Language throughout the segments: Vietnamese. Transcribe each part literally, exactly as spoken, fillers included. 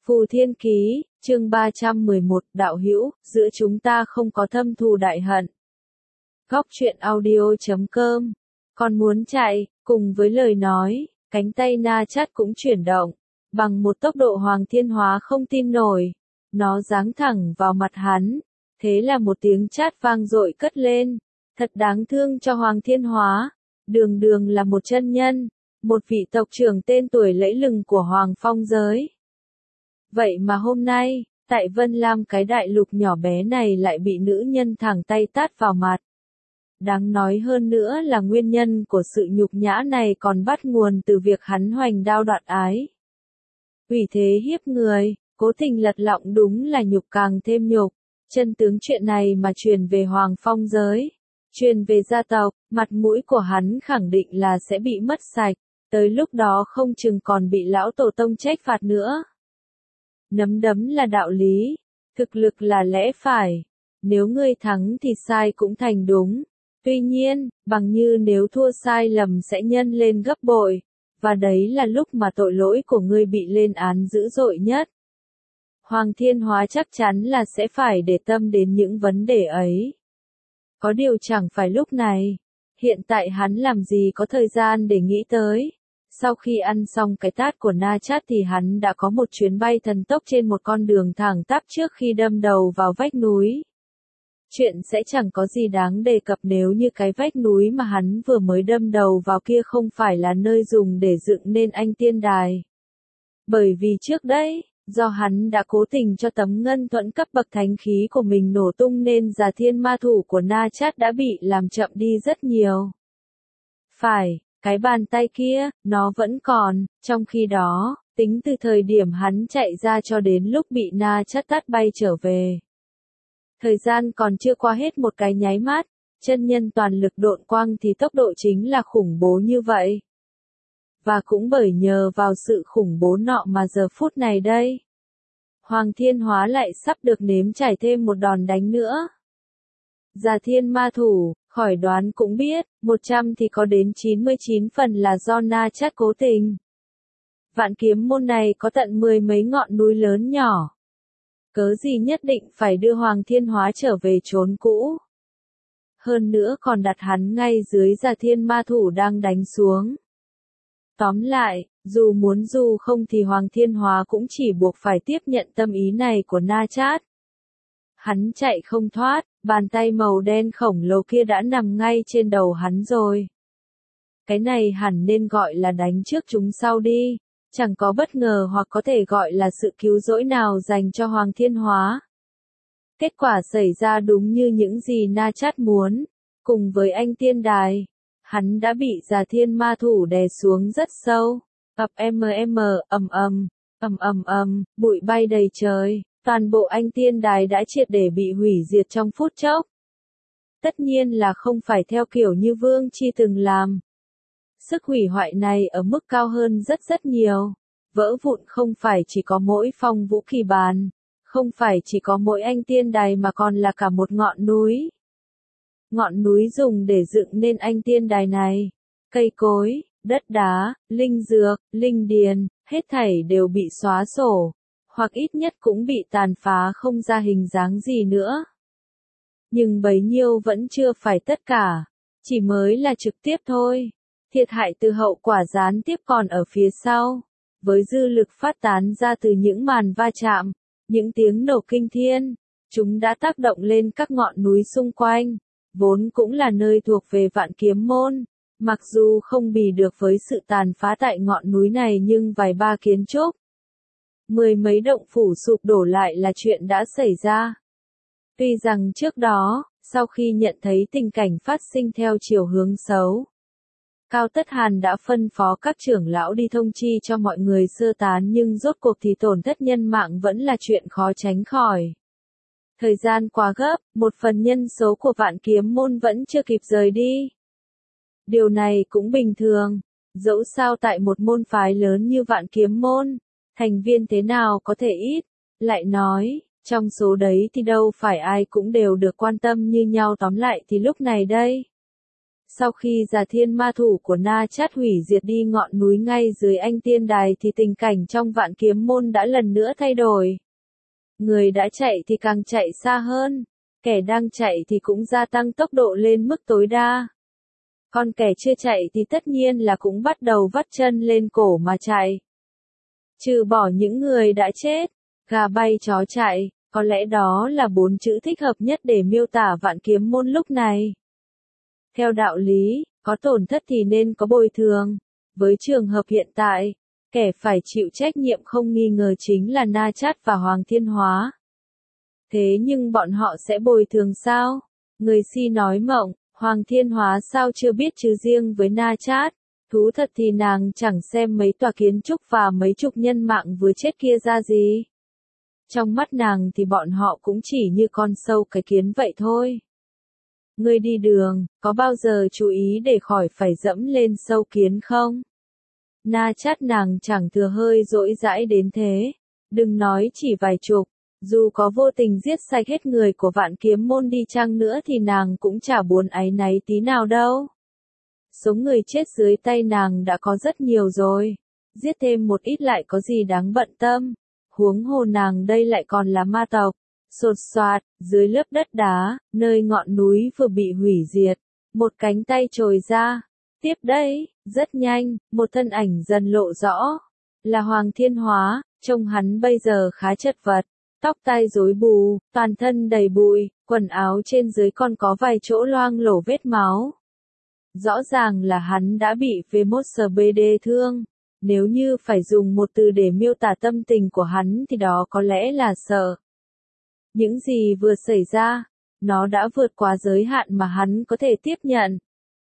Phù Thiên Ký, chương ba trăm mười một, đạo hữu, giữa chúng ta không có thâm thù đại hận. Góc truyện audio chấm com. Còn muốn chạy, cùng với lời nói, cánh tay Na Chát cũng chuyển động, bằng một tốc độ Hoàng Thiên Hóa không tin nổi. Nó giáng thẳng vào mặt hắn, thế là một tiếng chát vang dội cất lên. Thật đáng thương cho Hoàng Thiên Hóa, đường đường là một chân nhân, một vị tộc trưởng tên tuổi lẫy lừng của Hoàng Phong giới. Vậy mà hôm nay, tại Vân Lam cái đại lục nhỏ bé này lại bị nữ nhân thẳng tay tát vào mặt. Đáng nói hơn nữa là nguyên nhân của sự nhục nhã này còn bắt nguồn từ việc hắn hoành đao đoạt ái. Ủy thế hiếp người, cố tình lật lọng đúng là nhục càng thêm nhục. Chân tướng chuyện này mà truyền về Hoàng Phong giới, truyền về gia tộc, mặt mũi của hắn khẳng định là sẽ bị mất sạch, tới lúc đó không chừng còn bị lão tổ tông trách phạt nữa. Nắm đấm là đạo lý, thực lực là lẽ phải, nếu ngươi thắng thì sai cũng thành đúng. Tuy nhiên, bằng như nếu thua sai lầm sẽ nhân lên gấp bội, và đấy là lúc mà tội lỗi của ngươi bị lên án dữ dội nhất. Hoàng Thiên Hóa chắc chắn là sẽ phải để tâm đến những vấn đề ấy. Có điều chẳng phải lúc này, hiện tại hắn làm gì có thời gian để nghĩ tới. Sau khi ăn xong cái tát của Na Chát thì hắn đã có một chuyến bay thần tốc trên một con đường thẳng tắp trước khi đâm đầu vào vách núi. Chuyện sẽ chẳng có gì đáng đề cập nếu như cái vách núi mà hắn vừa mới đâm đầu vào kia không phải là nơi dùng để dựng nên anh tiên đài. Bởi vì trước đấy, do hắn đã cố tình cho tấm ngân thuẫn cấp bậc thánh khí của mình nổ tung nên Già Thiên Ma Thủ của Na Chát đã bị làm chậm đi rất nhiều. Phải, cái bàn tay kia, nó vẫn còn, trong khi đó, tính từ thời điểm hắn chạy ra cho đến lúc bị Na Chát tát bay trở về. Thời gian còn chưa qua hết một cái nháy mắt, chân nhân toàn lực độn quang thì tốc độ chính là khủng bố như vậy. Và cũng bởi nhờ vào sự khủng bố nọ mà giờ phút này đây, Hoàng Thiên Hóa lại sắp được nếm trải thêm một đòn đánh nữa. Già Thiên Ma Thủ, khỏi đoán cũng biết, một trăm thì có đến chín mươi chín phần là do Na Chát cố tình. Vạn kiếm môn này có tận mười mấy ngọn núi lớn nhỏ. Cớ gì nhất định phải đưa Hoàng Thiên Hóa trở về chốn cũ. Hơn nữa còn đặt hắn ngay dưới Già Thiên Ma Thủ đang đánh xuống. Tóm lại, dù muốn dù không thì Hoàng Thiên Hóa cũng chỉ buộc phải tiếp nhận tâm ý này của Na Chát. Hắn chạy không thoát, bàn tay màu đen khổng lồ kia đã nằm ngay trên đầu hắn rồi. Cái này hẳn nên gọi là đánh trước chúng sau đi, chẳng có bất ngờ hoặc có thể gọi là sự cứu rỗi nào dành cho Hoàng Thiên Hóa. Kết quả xảy ra đúng như những gì Na Chát muốn, cùng với anh tiên đài. Hắn đã bị Già Thiên Ma Thủ đè xuống rất sâu, ập mm, ầm ầm, ầm ầm ầm, bụi bay đầy trời, toàn bộ anh tiên đài đã triệt để bị hủy diệt trong phút chốc. Tất nhiên là không phải theo kiểu như Vương Chi từng làm. Sức hủy hoại này ở mức cao hơn rất rất nhiều, vỡ vụn không phải chỉ có mỗi phong vũ kỳ bàn, không phải chỉ có mỗi anh tiên đài mà còn là cả một ngọn núi. Ngọn núi dùng để dựng nên anh tiên đài này, cây cối, đất đá, linh dược, linh điền, hết thảy đều bị xóa sổ, hoặc ít nhất cũng bị tàn phá không ra hình dáng gì nữa. Nhưng bấy nhiêu vẫn chưa phải tất cả, chỉ mới là trực tiếp thôi. Thiệt hại từ hậu quả gián tiếp còn ở phía sau, với dư lực phát tán ra từ những màn va chạm, những tiếng nổ kinh thiên, chúng đã tác động lên các ngọn núi xung quanh. Vốn cũng là nơi thuộc về Vạn Kiếm Môn, mặc dù không bì được với sự tàn phá tại ngọn núi này nhưng vài ba kiến trúc, mười mấy động phủ sụp đổ lại là chuyện đã xảy ra. Tuy rằng trước đó, sau khi nhận thấy tình cảnh phát sinh theo chiều hướng xấu, Cao Tất Hàn đã phân phó các trưởng lão đi thông chi cho mọi người sơ tán nhưng rốt cuộc thì tổn thất nhân mạng vẫn là chuyện khó tránh khỏi. Thời gian quá gấp, một phần nhân số của Vạn Kiếm Môn vẫn chưa kịp rời đi. Điều này cũng bình thường, dẫu sao tại một môn phái lớn như Vạn Kiếm Môn, thành viên thế nào có thể ít, lại nói, trong số đấy thì đâu phải ai cũng đều được quan tâm như nhau tóm lại thì lúc này đây. Sau khi Già Thiên ma thủ của Na Chát hủy diệt đi ngọn núi ngay dưới Anh Tiên Đài thì tình cảnh trong Vạn Kiếm Môn đã lần nữa thay đổi. Người đã chạy thì càng chạy xa hơn, kẻ đang chạy thì cũng gia tăng tốc độ lên mức tối đa. Còn kẻ chưa chạy thì tất nhiên là cũng bắt đầu vắt chân lên cổ mà chạy. Trừ bỏ những người đã chết, gà bay chó chạy, có lẽ đó là bốn chữ thích hợp nhất để miêu tả Vạn Kiếm Môn lúc này. Theo đạo lý, có tổn thất thì nên có bồi thường. Với trường hợp hiện tại, kẻ phải chịu trách nhiệm không nghi ngờ chính là Na Chát và Hoàng Thiên Hóa. Thế nhưng bọn họ sẽ bồi thường sao? Người si nói mộng, Hoàng Thiên Hóa sao chưa biết chứ riêng với Na Chát. Thú thật thì nàng chẳng xem mấy tòa kiến trúc và mấy chục nhân mạng vừa chết kia ra gì. Trong mắt nàng thì bọn họ cũng chỉ như con sâu cái kiến vậy thôi. Ngươi đi đường, có bao giờ chú ý để khỏi phải dẫm lên sâu kiến không? Na Chát nàng chẳng thừa hơi dỗi dãi đến thế. Đừng nói chỉ vài chục, dù có vô tình giết sạch hết người của Vạn Kiếm Môn đi chăng nữa thì nàng cũng chả buồn áy náy tí nào đâu. Số người chết dưới tay nàng đã có rất nhiều rồi. Giết thêm một ít lại có gì đáng bận tâm. Huống hồ nàng đây lại còn là ma tộc. Sột soạt, dưới lớp đất đá, nơi ngọn núi vừa bị hủy diệt, một cánh tay trồi ra. Tiếp đây, rất nhanh, một thân ảnh dần lộ rõ. Là Hoàng Thiên Hóa, trông hắn bây giờ khá chật vật, tóc tai rối bù, toàn thân đầy bụi, quần áo trên dưới còn có vài chỗ loang lổ vết máu. Rõ ràng là hắn đã bị vê một ét bê đê thương. Nếu như phải dùng một từ để miêu tả tâm tình của hắn thì đó có lẽ là sợ. Những gì vừa xảy ra, nó đã vượt quá giới hạn mà hắn có thể tiếp nhận.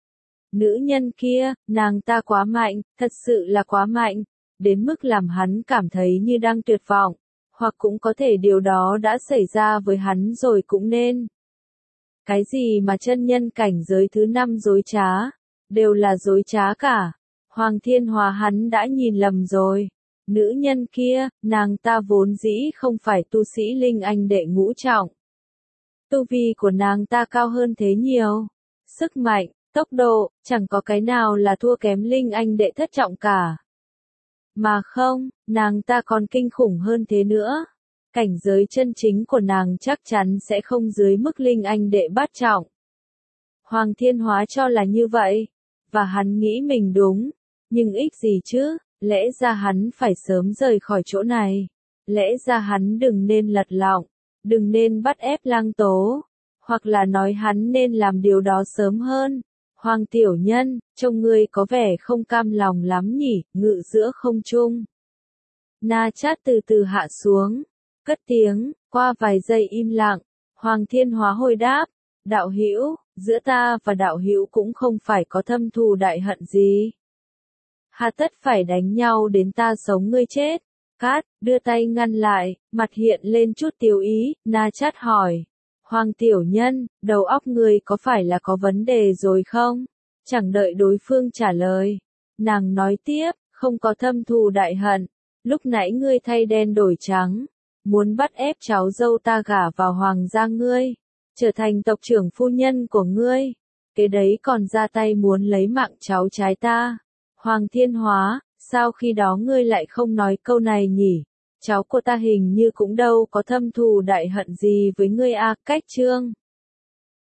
Nữ nhân kia, nàng ta quá mạnh, thật sự là quá mạnh, đến mức làm hắn cảm thấy như đang tuyệt vọng, hoặc cũng có thể điều đó đã xảy ra với hắn rồi cũng nên. Cái gì mà chân nhân cảnh giới thứ năm dối trá, đều là dối trá cả. Hoàng Thiên Hóa hắn đã nhìn lầm rồi. Nữ nhân kia, nàng ta vốn dĩ không phải tu sĩ Linh Anh đệ ngũ trọng. Tu vi của nàng ta cao hơn thế nhiều. Sức mạnh, tốc độ, chẳng có cái nào là thua kém Linh Anh đệ thất trọng cả. Mà không, nàng ta còn kinh khủng hơn thế nữa. Cảnh giới chân chính của nàng chắc chắn sẽ không dưới mức Linh Anh đệ bát trọng. Hoàng Thiên Hóa cho là như vậy. Và hắn nghĩ mình đúng. Nhưng ích gì chứ? Lẽ ra hắn phải sớm rời khỏi chỗ này. Lẽ ra hắn đừng nên lật lọng, đừng nên bắt ép Lăng Tố, hoặc là nói hắn nên làm điều đó sớm hơn. Hoàng tiểu nhân, trông ngươi có vẻ không cam lòng lắm nhỉ, ngự giữa không trung. Na Chát từ từ hạ xuống, cất tiếng, qua vài giây im lặng, Hoàng Thiên Hóa hồi đáp, đạo hữu, giữa ta và đạo hữu cũng không phải có thâm thù đại hận gì. Hà tất phải đánh nhau đến ta sống ngươi chết. Cát, đưa tay ngăn lại, mặt hiện lên chút tiêu ý, Na Chát hỏi. Hoàng tiểu nhân, đầu óc ngươi có phải là có vấn đề rồi không? Chẳng đợi đối phương trả lời. Nàng nói tiếp, không có thâm thù đại hận. Lúc nãy ngươi thay đen đổi trắng. Muốn bắt ép cháu dâu ta gả vào hoàng gia ngươi. Trở thành tộc trưởng phu nhân của ngươi. Cái đấy còn ra tay muốn lấy mạng cháu trai ta. Hoàng Thiên Hóa, sao khi đó ngươi lại không nói câu này nhỉ? Cháu của ta hình như cũng đâu có thâm thù đại hận gì với ngươi a. Cách chương